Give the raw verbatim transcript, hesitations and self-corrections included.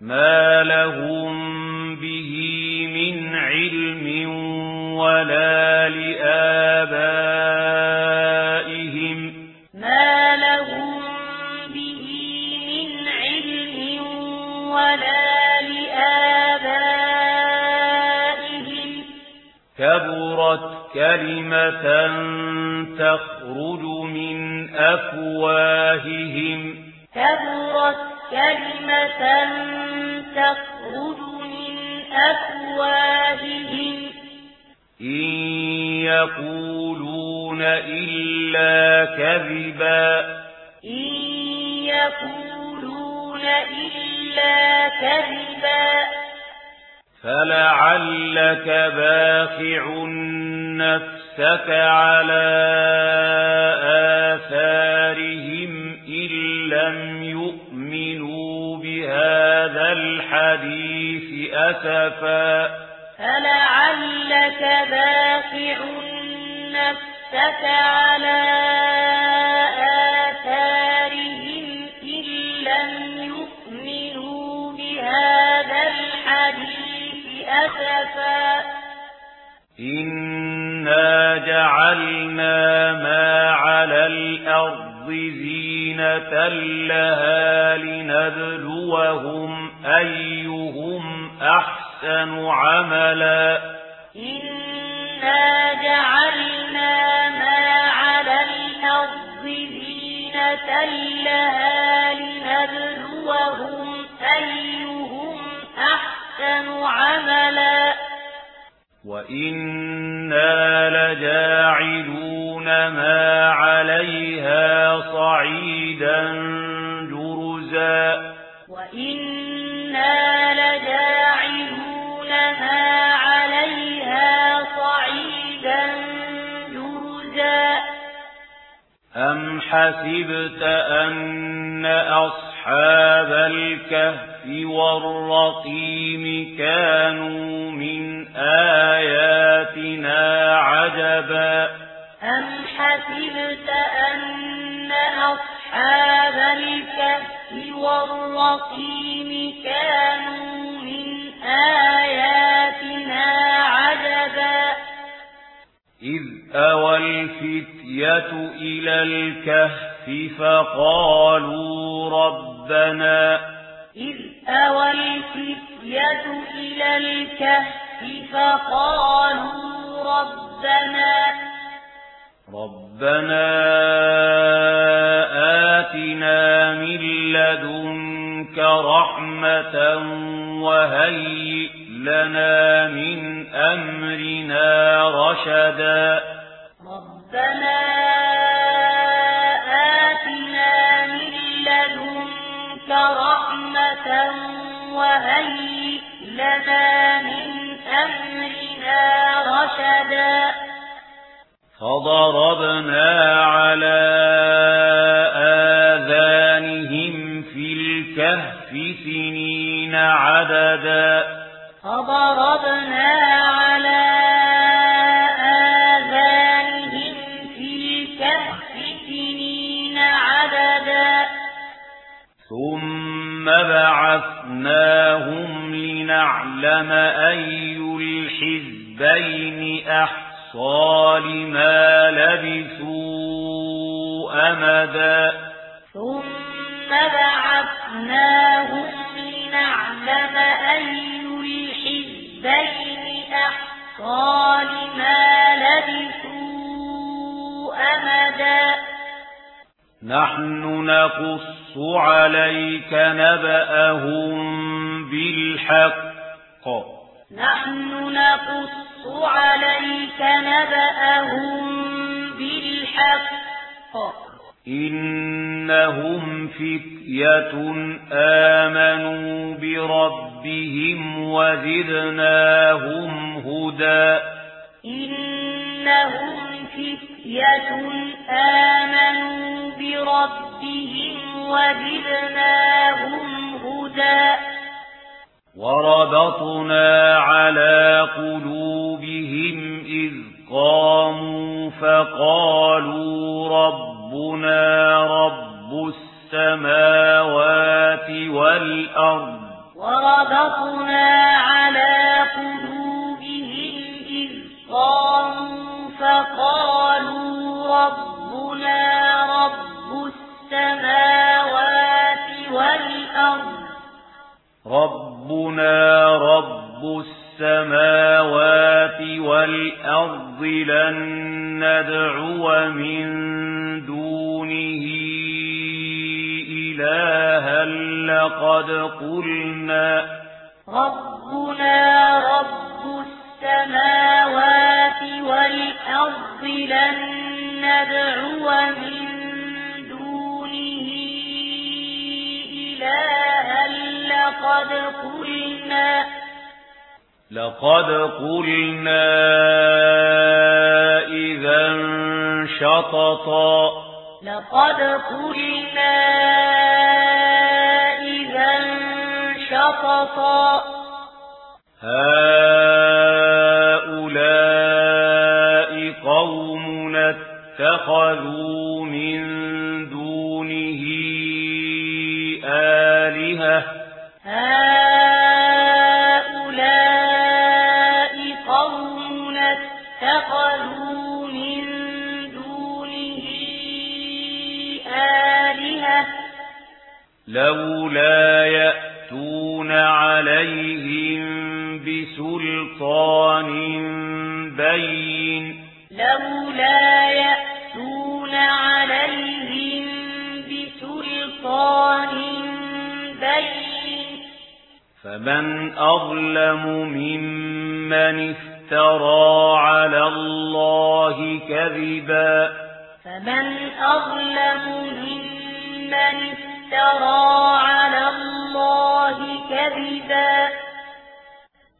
ما لهم به من علم ولا لآبائهم ما لهم به من علم ولا لآبائهم كبرت كلمة تخرج من أفواههم كبرت كلمة تخرج من أفواههم إن يقولون إلا كذبا إن يقولون إلا كذبا فلعلك باخع نفسك على آثارهم إن لم يؤمنوا بهذا الحديث أسفا فلعلك باخع نفسك على آثارهم إن لم يؤمنوا بهذا الحديث أسفا إنا جعلنا ما على الأرض زينة لها لنبلوهم أيهم أحسن عملا إنا جعلنا ما على الأرض زينة لها لنبلوهم أيهم أحسن عملا وإنا لجاعلون ما عليها صعيدا جرزا وإنا لجاعلون ما عليها صعيدا جرزا أم حسبت أن أصحاب الكهف والرقيم كانوا من آياتنا عجبا أم حسبت أن أصحاب الكهف والرقيم كانوا من آياتنا عجبا إذ أوى الفتية إلى الكهف فقالوا ربنا إذ أوى الفتية إلى الكهف فقالوا ربنا ربنا آتنا من لدنك رحمة وهيئ لنا من أمرنا رشدا ربنا آتنا من لدنك رحمة وهيئ لنا من أمرنا رشدا فضربنا على آذانهم في الكهف سنين عددا فضربنا على آذانهم في الكهف سنين عددا ثم بعثناهم لنعلم أي الحزبين أحصى لما لبثوا أمدا ثم بعثناهم لنعلم أي الحزبين أحصى لما لبثوا أمدا نحن نقص عليك نبأهم بالحق نحن نقص عليك نبأهم بالحق إنهم فتية آمنوا بربهم وزدناهم هدى إنهم فتية آمنوا بربهم وزدناهم هدى وربطنا على قلوبهم إذ قاموا فقالوا ربنا رب السماوات والأرض وربطنا على قلوبهم إذ قاموا فقالوا ربنا رب السماوات والأرض ربنا رب السماوات والأرض لن ندعو من دونه إلها لقد قلنا ربنا رب السماوات والأرض لن ندعو من دونه إلها لقد قلنا لقد قلنا إذا شططا لقد قلنا إذا شططا هؤلاء قومنا اتخذوا من دونه آلهة هؤلاء قومنا اتخذوا من دونه آلهة لولا يأتون عليهم بسلطان بين لولا يأتون عليهم بسلطان بين فمن أظلم ممن افترى على الله كذبا فمن أظلم ممن افترى على الله كذبا